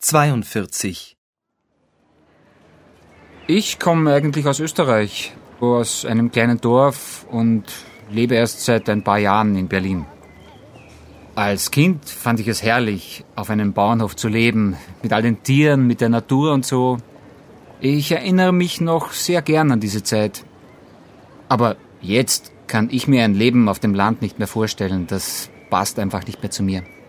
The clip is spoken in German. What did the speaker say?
42. Ich komme eigentlich aus Österreich, aus einem kleinen Dorf und lebe erst seit ein paar Jahren in Berlin. Als Kind fand ich es herrlich, auf einem Bauernhof zu leben, mit all den Tieren, mit der Natur und so. Ich erinnere mich noch sehr gern an diese Zeit. Aber jetzt kann ich mir ein Leben auf dem Land nicht mehr vorstellen. Das passt einfach nicht mehr zu mir.